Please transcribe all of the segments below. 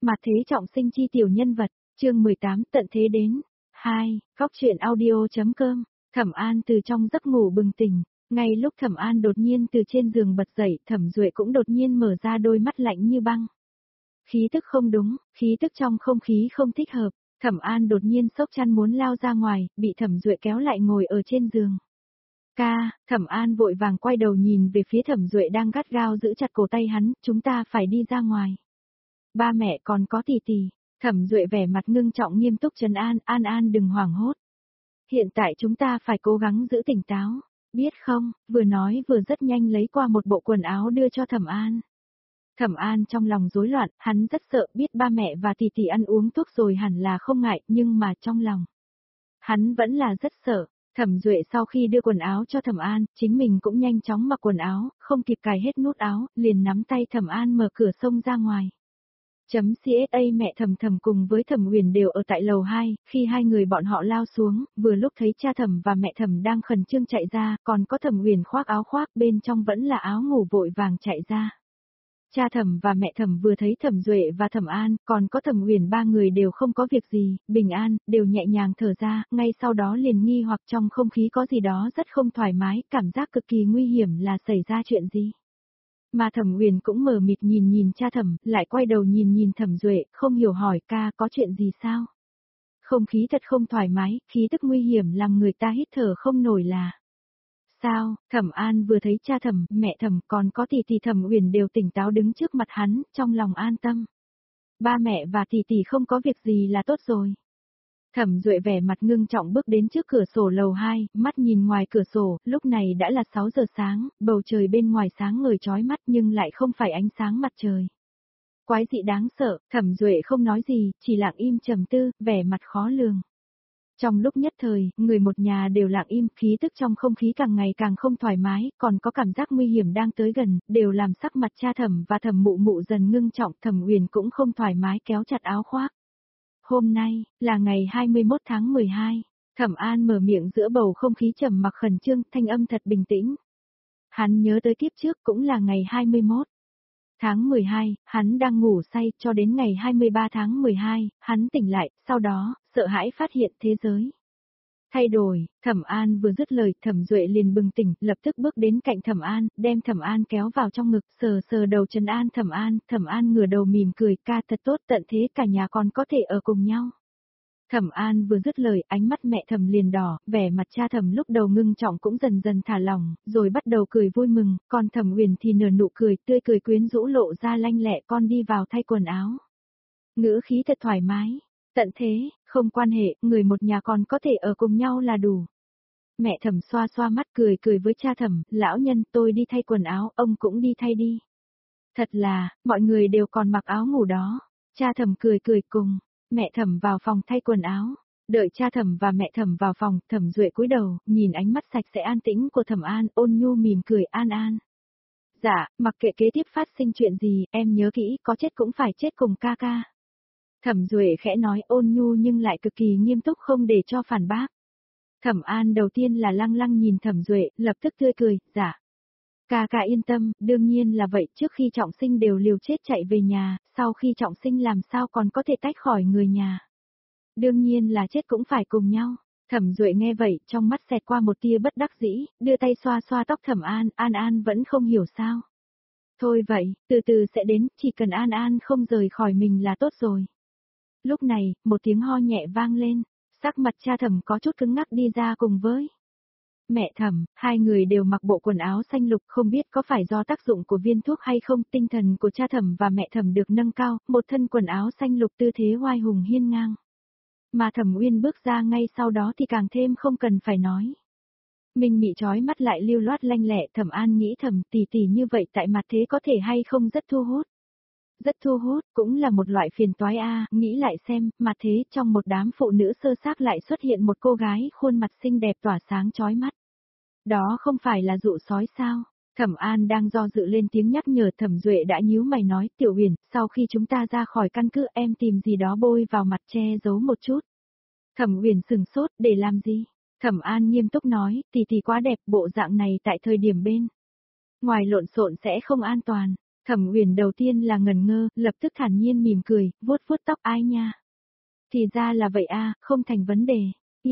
Mà thế trọng sinh chi tiểu nhân vật, chương 18 tận thế đến. 2. Góc truyện audio.com. Thẩm An từ trong giấc ngủ bừng tỉnh, ngay lúc Thẩm An đột nhiên từ trên giường bật dậy, Thẩm Duệ cũng đột nhiên mở ra đôi mắt lạnh như băng. Khí tức không đúng, khí tức trong không khí không thích hợp, Thẩm An đột nhiên sốc chăn muốn lao ra ngoài, bị Thẩm Duệ kéo lại ngồi ở trên giường. Ca, Thẩm An vội vàng quay đầu nhìn về phía Thẩm Duệ đang gắt gao giữ chặt cổ tay hắn, chúng ta phải đi ra ngoài. Ba mẹ còn có tỷ tỷ. Thẩm Duệ vẻ mặt ngưng trọng nghiêm túc trấn an, An đừng hoảng hốt. Hiện tại chúng ta phải cố gắng giữ tỉnh táo, biết không, vừa nói vừa rất nhanh lấy qua một bộ quần áo đưa cho Thẩm An. Thẩm An trong lòng rối loạn, hắn rất sợ, biết ba mẹ và tỷ tỷ ăn uống thuốc rồi hẳn là không ngại, nhưng mà trong lòng hắn vẫn là rất sợ. Thẩm Duệ sau khi đưa quần áo cho Thẩm An, chính mình cũng nhanh chóng mặc quần áo, không kịp cài hết nút áo, liền nắm tay Thẩm An mở cửa xông ra ngoài. CSA mẹ Thẩm cùng với Thẩm Huyền đều ở tại lầu 2, khi hai người bọn họ lao xuống, vừa lúc thấy cha Thẩm và mẹ Thẩm đang khẩn trương chạy ra, còn có Thẩm Huyền khoác áo khoác bên trong vẫn là áo ngủ vội vàng chạy ra. Cha Thẩm và mẹ Thẩm vừa thấy Thẩm Duệ và Thẩm An, còn có Thẩm Huyền ba người đều không có việc gì, bình an, đều nhẹ nhàng thở ra, ngay sau đó liền nghi hoặc trong không khí có gì đó rất không thoải mái, cảm giác cực kỳ nguy hiểm là xảy ra chuyện gì. Mà Thẩm Huyền cũng mờ mịt nhìn cha Thẩm, lại quay đầu nhìn Thẩm Duệ, không hiểu hỏi ca có chuyện gì sao? Không khí thật không thoải mái, khí tức nguy hiểm làm người ta hít thở không nổi là. Sao? Thẩm An vừa thấy cha Thẩm, mẹ Thẩm còn có tỷ tỷ Thẩm Huyền đều tỉnh táo đứng trước mặt hắn, trong lòng an tâm. Ba mẹ và tỷ tỷ không có việc gì là tốt rồi. Thẩm Duệ vẻ mặt ngưng trọng bước đến trước cửa sổ lầu 2, mắt nhìn ngoài cửa sổ, lúc này đã là 6 giờ sáng, bầu trời bên ngoài sáng ngời chói mắt nhưng lại không phải ánh sáng mặt trời. Quái dị đáng sợ, Thẩm Duệ không nói gì, chỉ lặng im trầm tư, vẻ mặt khó lường. Trong lúc nhất thời, người một nhà đều lặng im, khí tức trong không khí càng ngày càng không thoải mái, còn có cảm giác nguy hiểm đang tới gần, đều làm sắc mặt cha Thẩm và Thẩm Mụ dần ngưng trọng, Thẩm Huyền cũng không thoải mái kéo chặt áo khoác. Hôm nay, là ngày 21 tháng 12, Thẩm An mở miệng giữa bầu không khí trầm mặc khẩn trương, thanh âm thật bình tĩnh. Hắn nhớ tới kiếp trước cũng là ngày 21 tháng 12, hắn đang ngủ say cho đến ngày 23 tháng 12, hắn tỉnh lại, sau đó, sợ hãi phát hiện thế giới thay đổi. Thẩm An vừa dứt lời, Thẩm Duệ liền bừng tỉnh, lập tức bước đến cạnh Thẩm An, đem Thẩm An kéo vào trong ngực, sờ đầu trấn an Thẩm An ngửa đầu mỉm cười, ca thật tốt, tận thế cả nhà còn có thể ở cùng nhau. Thẩm An vừa dứt lời, ánh mắt mẹ Thẩm liền đỏ, vẻ mặt cha Thẩm lúc đầu ngưng trọng cũng dần dần thả lỏng, rồi bắt đầu cười vui mừng, còn Thẩm Huyền thì nở nụ cười, tươi cười quyến rũ lộ ra lanh lẹ, con đi vào thay quần áo. Ngữ khí thật thoải mái. Tận thế, không quan hệ, người một nhà còn có thể ở cùng nhau là đủ. Mẹ Thẩm xoa xoa mắt cười với cha Thẩm, lão nhân tôi đi thay quần áo, ông cũng đi thay đi. Thật là, mọi người đều còn mặc áo ngủ đó. Cha Thẩm cười cùng, mẹ Thẩm vào phòng thay quần áo. Đợi cha Thẩm và mẹ Thẩm vào phòng, Thẩm Duệ cúi đầu, nhìn ánh mắt sạch sẽ an tĩnh của Thẩm An, ôn nhu mỉm cười An. Dạ, mặc kệ kế tiếp phát sinh chuyện gì, em nhớ kỹ, có chết cũng phải chết cùng ca. Thẩm Duệ khẽ nói ôn nhu nhưng lại cực kỳ nghiêm túc không để cho phản bác. Thẩm An đầu tiên là lăng nhìn Thẩm Duệ, lập tức tươi cười, dạ. Ca yên tâm, đương nhiên là vậy, trước khi trọng sinh đều liều chết chạy về nhà, sau khi trọng sinh làm sao còn có thể tách khỏi người nhà. Đương nhiên là chết cũng phải cùng nhau. Thẩm Duệ nghe vậy, trong mắt xẹt qua một tia bất đắc dĩ, đưa tay xoa tóc Thẩm An, An vẫn không hiểu sao. Thôi vậy, từ từ sẽ đến, chỉ cần An không rời khỏi mình là tốt rồi. Lúc này, một tiếng ho nhẹ vang lên, sắc mặt cha Thẩm có chút cứng ngắc đi ra cùng với mẹ Thẩm, hai người đều mặc bộ quần áo xanh lục, không biết có phải do tác dụng của viên thuốc hay không, tinh thần của cha Thẩm và mẹ Thẩm được nâng cao, một thân quần áo xanh lục tư thế oai hùng hiên ngang. Mà Thẩm Uyên bước ra ngay sau đó thì càng thêm không cần phải nói. Minh Mị chói mắt lại lưu loát lanh lẹ, Thẩm An nghĩ thầm tỷ như vậy tại mặt thế có thể hay không rất thu hút. Rất thu hút, cũng là một loại phiền toái nghĩ lại xem, mà thế trong một đám phụ nữ sơ xác lại xuất hiện một cô gái khuôn mặt xinh đẹp tỏa sáng chói mắt. Đó không phải là dụ sói sao? Thẩm An đang do dự lên tiếng nhắc nhở, Thẩm Duệ đã nhíu mày nói, Tiểu Huyền, sau khi chúng ta ra khỏi căn cứ em tìm gì đó bôi vào mặt che giấu một chút. Thẩm Huyền sừng sốt, để làm gì? Thẩm An nghiêm túc nói, tỷ quá đẹp, bộ dạng này tại thời điểm bên ngoài lộn xộn sẽ không an toàn. Thẩm Uyển đầu tiên là ngần ngơ, lập tức thản nhiên mỉm cười, vuốt vuốt tóc ai nha. Thì ra là vậy a, không thành vấn đề.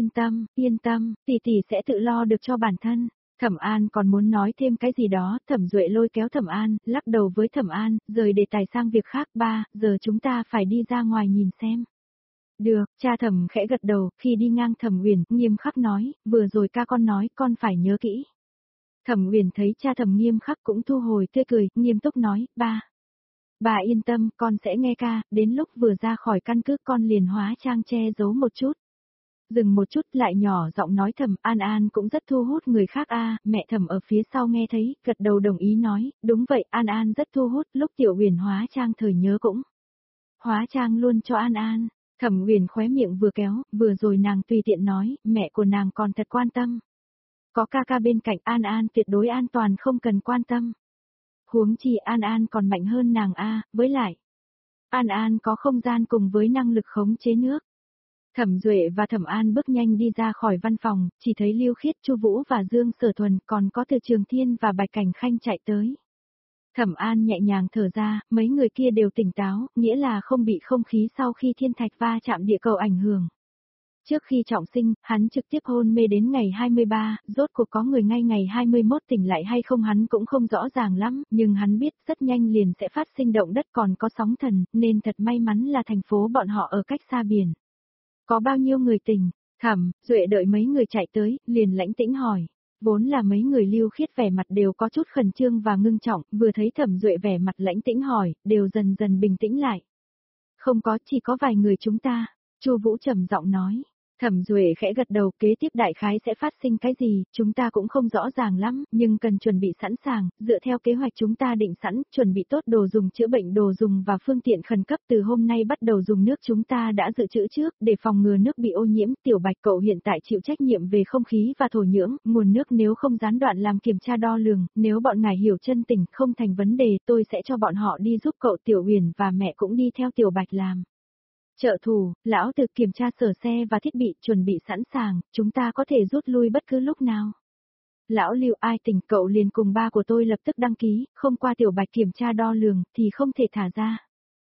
Yên tâm, tỷ tỷ sẽ tự lo được cho bản thân. Thẩm An còn muốn nói thêm cái gì đó, Thẩm Duệ lôi kéo Thẩm An, lắc đầu với Thẩm An, rời đề tài sang việc khác. Ba, giờ chúng ta phải đi ra ngoài nhìn xem. Được, cha Thẩm khẽ gật đầu, khi đi ngang Thẩm Uyển, nghiêm khắc nói, vừa rồi ca con nói, con phải nhớ kỹ. Thẩm Uyển thấy cha Thẩm nghiêm khắc cũng thu hồi tươi cười, nghiêm túc nói, ba. Bà yên tâm, con sẽ nghe ca, đến lúc vừa ra khỏi căn cứ con liền hóa trang che giấu một chút. Dừng một chút lại nhỏ giọng nói Thẩm An An cũng rất thu hút người khác a. Mẹ Thẩm ở phía sau nghe thấy, gật đầu đồng ý nói, đúng vậy An An rất thu hút, lúc Tiểu Uyển hóa trang thời nhớ cũng. Hóa trang luôn cho An An, Thẩm Uyển khóe miệng vừa kéo, vừa rồi nàng tùy tiện nói, mẹ của nàng còn thật quan tâm. Có ca ca bên cạnh An An tuyệt đối an toàn không cần quan tâm. Huống chi An An còn mạnh hơn nàng a, với lại. An An có không gian cùng với năng lực khống chế nước. Thẩm Duệ và Thẩm An bước nhanh đi ra khỏi văn phòng, chỉ thấy Lưu Khiết, Chu Vũ và Dương Sở Thuần còn có Từ Trường Thiên và Bạch Cảnh Khanh chạy tới. Thẩm An nhẹ nhàng thở ra, mấy người kia đều tỉnh táo, nghĩa là không bị không khí sau khi thiên thạch va chạm địa cầu ảnh hưởng. Trước khi trọng sinh, hắn trực tiếp hôn mê đến ngày 23, rốt cuộc có người ngay ngày 21 tỉnh lại hay không hắn cũng không rõ ràng lắm, nhưng hắn biết rất nhanh liền sẽ phát sinh động đất còn có sóng thần, nên thật may mắn là thành phố bọn họ ở cách xa biển. Có bao nhiêu người tỉnh? Thẩm Duệ đợi mấy người chạy tới, liền lãnh tĩnh hỏi. Vốn là mấy người Lưu Khiết vẻ mặt đều có chút khẩn trương và ngưng trọng, vừa thấy Thẩm Duệ vẻ mặt lãnh tĩnh hỏi, đều dần dần bình tĩnh lại. Không có, chỉ có vài người chúng ta, Chu Vũ trầm giọng nói. Thẩm Duệ khẽ gật đầu, kế tiếp đại khái sẽ phát sinh cái gì, chúng ta cũng không rõ ràng lắm, nhưng cần chuẩn bị sẵn sàng, dựa theo kế hoạch chúng ta định sẵn, chuẩn bị tốt đồ dùng chữa bệnh, đồ dùng và phương tiện khẩn cấp. Từ hôm nay bắt đầu dùng nước chúng ta đã dự trữ trước, để phòng ngừa nước bị ô nhiễm. Tiểu Bạch cậu hiện tại chịu trách nhiệm về không khí và thổ nhưỡng, nguồn nước nếu không gián đoạn làm kiểm tra đo lường, nếu bọn ngài hiểu chân tình không thành vấn đề, tôi sẽ cho bọn họ đi giúp cậu. Tiểu Uyển và mẹ cũng đi theo Tiểu Bạch làm trợ thủ. Lão Từ kiểm tra sở xe và thiết bị, chuẩn bị sẵn sàng, chúng ta có thể rút lui bất cứ lúc nào. Lão Lưu ai tỉnh cậu liền cùng ba của tôi lập tức đăng ký, không qua Tiểu Bạch kiểm tra đo lường thì không thể thả ra.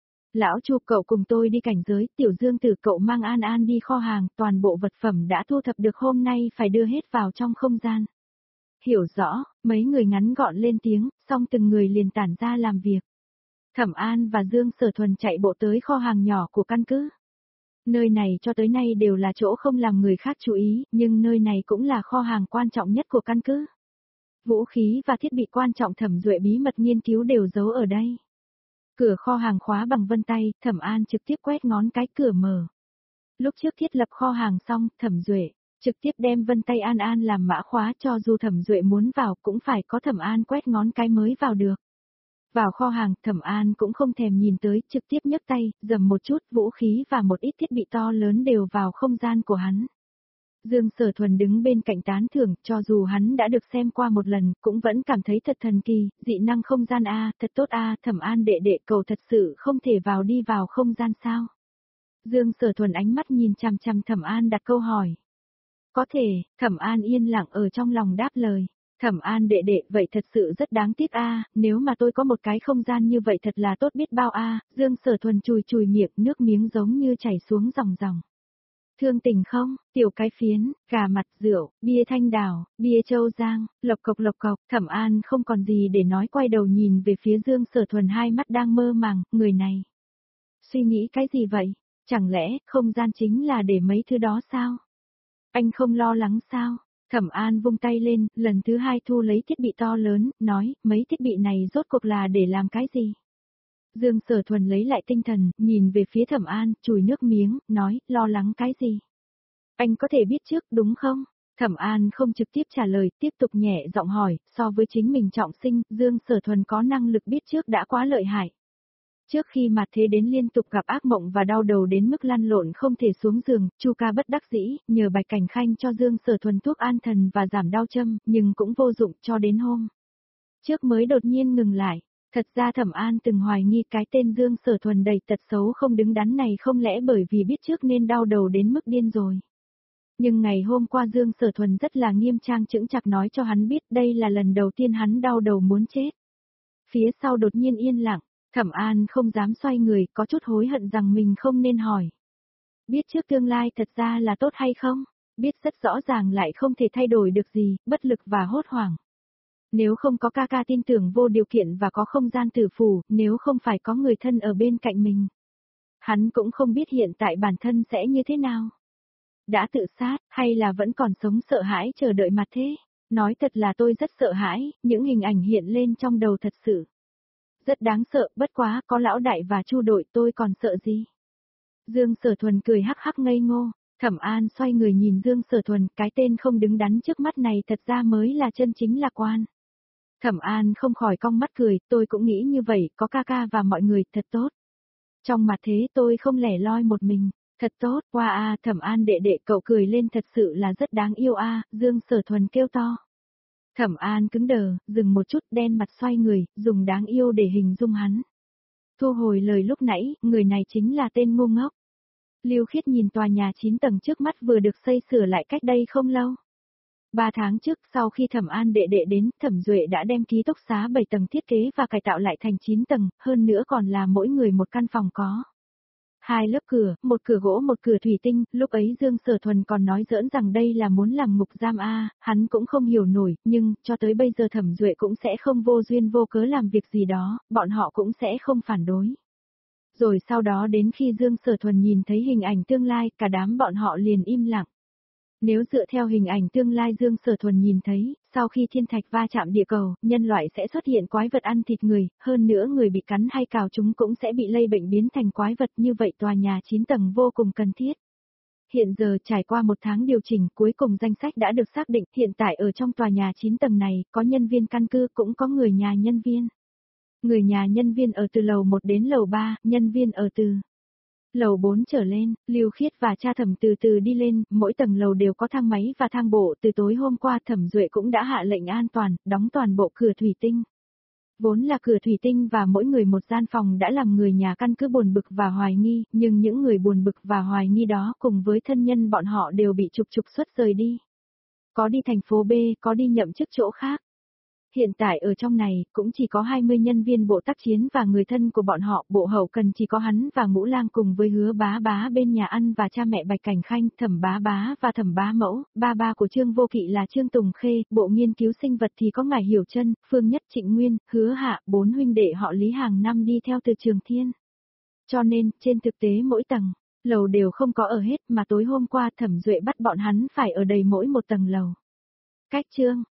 Lão Chu cậu cùng tôi đi cảnh giới, Tiểu Dương Tử cậu mang An An đi kho hàng, toàn bộ vật phẩm đã thu thập được hôm nay phải đưa hết vào trong không gian. Hiểu rõ, mấy người ngắn gọn lên tiếng, xong từng người liền tản ra làm việc. Thẩm An và Dương Sở Thuần chạy bộ tới kho hàng nhỏ của căn cứ. Nơi này cho tới nay đều là chỗ không làm người khác chú ý, nhưng nơi này cũng là kho hàng quan trọng nhất của căn cứ. Vũ khí và thiết bị quan trọng Thẩm Duệ bí mật nghiên cứu đều giấu ở đây. Cửa kho hàng khóa bằng vân tay, Thẩm An trực tiếp quét ngón cái cửa mở. Lúc trước thiết lập kho hàng xong, Thẩm Duệ trực tiếp đem vân tay An An làm mã khóa, cho dù Thẩm Duệ muốn vào cũng phải có Thẩm An quét ngón cái mới vào được. Vào kho hàng, Thẩm An cũng không thèm nhìn tới, trực tiếp nhấc tay, dầm một chút, vũ khí và một ít thiết bị to lớn đều vào không gian của hắn. Dương Sở Thuần đứng bên cạnh tán thưởng, cho dù hắn đã được xem qua một lần, cũng vẫn cảm thấy thật thần kỳ, dị năng không gian a, thật tốt a. Thẩm An đệ đệ cậu thật sự không thể vào đi vào không gian sao? Dương Sở Thuần ánh mắt nhìn chằm chằm Thẩm An đặt câu hỏi. Có thể, Thẩm An yên lặng ở trong lòng đáp lời. Thẩm An đệ đệ, vậy thật sự rất đáng tiếc a, nếu mà tôi có một cái không gian như vậy thật là tốt biết bao a. Dương Sở Thuần chùi chùi miệng, nước miếng giống như chảy xuống ròng ròng. Thương tình không, tiểu cái phiến, gà mặt rượu, bia thanh đào, bia châu giang, lộc cộc, Thẩm An không còn gì để nói, quay đầu nhìn về phía Dương Sở Thuần, hai mắt đang mơ màng, người này. Suy nghĩ cái gì vậy? Chẳng lẽ không gian chính là để mấy thứ đó sao? Anh không lo lắng sao? Thẩm An vung tay lên, lần thứ hai thu lấy thiết bị to lớn, nói, mấy thiết bị này rốt cuộc là để làm cái gì? Dương Sở Thuần lấy lại tinh thần, nhìn về phía Thẩm An, chùi nước miếng, nói, lo lắng cái gì? Anh có thể biết trước đúng không? Thẩm An không trực tiếp trả lời, tiếp tục nhẹ giọng hỏi, so với chính mình trọng sinh, Dương Sở Thuần có năng lực biết trước đã quá lợi hại. Trước khi mà thế đến liên tục gặp ác mộng và đau đầu đến mức lăn lộn không thể xuống giường, Chu Ca bất đắc dĩ, nhờ Bạch Cảnh Khanh cho Dương Sở Thuần thuốc an thần và giảm đau châm, nhưng cũng vô dụng cho đến hôm trước mới đột nhiên ngừng lại. Thật ra Thẩm An từng hoài nghi cái tên Dương Sở Thuần đầy tật xấu không đứng đắn này không lẽ bởi vì biết trước nên đau đầu đến mức điên rồi. Nhưng ngày hôm qua Dương Sở Thuần rất là nghiêm trang chững chạc nói cho hắn biết đây là lần đầu tiên hắn đau đầu muốn chết. Phía sau đột nhiên yên lặng, Thẩm An không dám xoay người, có chút hối hận rằng mình không nên hỏi. Biết trước tương lai thật ra là tốt hay không? Biết rất rõ ràng lại không thể thay đổi được gì, bất lực và hốt hoảng. Nếu không có ca ca tin tưởng vô điều kiện và có không gian tử phủ, nếu không phải có người thân ở bên cạnh mình. Hắn cũng không biết hiện tại bản thân sẽ như thế nào. Đã tự sát, hay là vẫn còn sống sợ hãi chờ đợi mặt thế? Nói thật là tôi rất sợ hãi, những hình ảnh hiện lên trong đầu thật sự. Rất đáng sợ, bất quá, có lão đại và Chu đội tôi còn sợ gì? Dương Sở Thuần cười hắc hắc ngây ngô, Thẩm An xoay người nhìn Dương Sở Thuần, cái tên không đứng đắn trước mắt này thật ra mới là chân chính lạc quan. Thẩm An không khỏi cong mắt cười, tôi cũng nghĩ như vậy, có ca ca và mọi người, thật tốt. Trong mặt thế tôi không lẻ loi một mình, thật tốt, qua a Thẩm An đệ đệ cậu cười lên thật sự là rất đáng yêu a, Dương Sở Thuần kêu to. Thẩm An cứng đờ, dừng một chút đen mặt xoay người, dùng đáng yêu để hình dung hắn. Thu hồi lời lúc nãy, người này chính là tên ngu ngốc. Lưu Khiết nhìn tòa nhà 9 tầng trước mắt vừa được xây sửa lại cách đây không lâu. 3 tháng trước, sau khi Thẩm An đệ đệ đến, Thẩm Duệ đã đem ký túc xá 7 tầng thiết kế và cải tạo lại thành 9 tầng, hơn nữa còn là mỗi người một căn phòng có. 2 lớp cửa, một cửa gỗ một cửa thủy tinh, lúc ấy Dương Sở Thuần còn nói giỡn rằng đây là muốn làm ngục giam a, hắn cũng không hiểu nổi, nhưng, cho tới bây giờ Thẩm Duệ cũng sẽ không vô duyên vô cớ làm việc gì đó, bọn họ cũng sẽ không phản đối. Rồi sau đó đến khi Dương Sở Thuần nhìn thấy hình ảnh tương lai, cả đám bọn họ liền im lặng. Nếu dựa theo hình ảnh tương lai Dương Sở Thuần nhìn thấy, sau khi thiên thạch va chạm địa cầu, nhân loại sẽ xuất hiện quái vật ăn thịt người, hơn nữa người bị cắn hay cào chúng cũng sẽ bị lây bệnh biến thành quái vật, như vậy tòa nhà 9 tầng vô cùng cần thiết. Hiện giờ trải qua 1 tháng điều chỉnh, cuối cùng danh sách đã được xác định, hiện tại ở trong tòa nhà 9 tầng này, có nhân viên căn cư cũng có người nhà nhân viên. Người nhà nhân viên ở từ lầu 1 đến lầu 3, nhân viên ở từ lầu 4 trở lên. Lưu Khiết và cha Thẩm từ từ đi lên, mỗi tầng lầu đều có thang máy và thang bộ, từ tối hôm qua Thẩm Duệ cũng đã hạ lệnh an toàn, đóng toàn bộ cửa thủy tinh. Vốn là cửa thủy tinh và mỗi người một gian phòng đã làm người nhà căn cứ buồn bực và hoài nghi, nhưng những người buồn bực và hoài nghi đó cùng với thân nhân bọn họ đều bị trục xuất rời đi. Có đi thành phố B, có đi nhậm chức chỗ khác. Hiện tại ở trong này, cũng chỉ có 20 nhân viên bộ tác chiến và người thân của bọn họ, bộ hậu cần chỉ có hắn và Ngũ Lang cùng với Hứa Bá Bá bên nhà ăn và cha mẹ Bạch Cảnh Khanh, Thẩm Bá Bá và Thẩm Bá Mẫu, ba của Trương Vô Kỵ là Trương Tùng Khê, bộ nghiên cứu sinh vật thì có Ngải Hiểu Chân, Phương Nhất Trịnh Nguyên, Hứa Hạ, 4 huynh đệ họ Lý hàng năm đi theo từ Trường Thiên. Cho nên, trên thực tế mỗi tầng, lầu đều không có ở hết mà tối hôm qua Thẩm Duệ bắt bọn hắn phải ở đầy mỗi một tầng lầu. Cách chương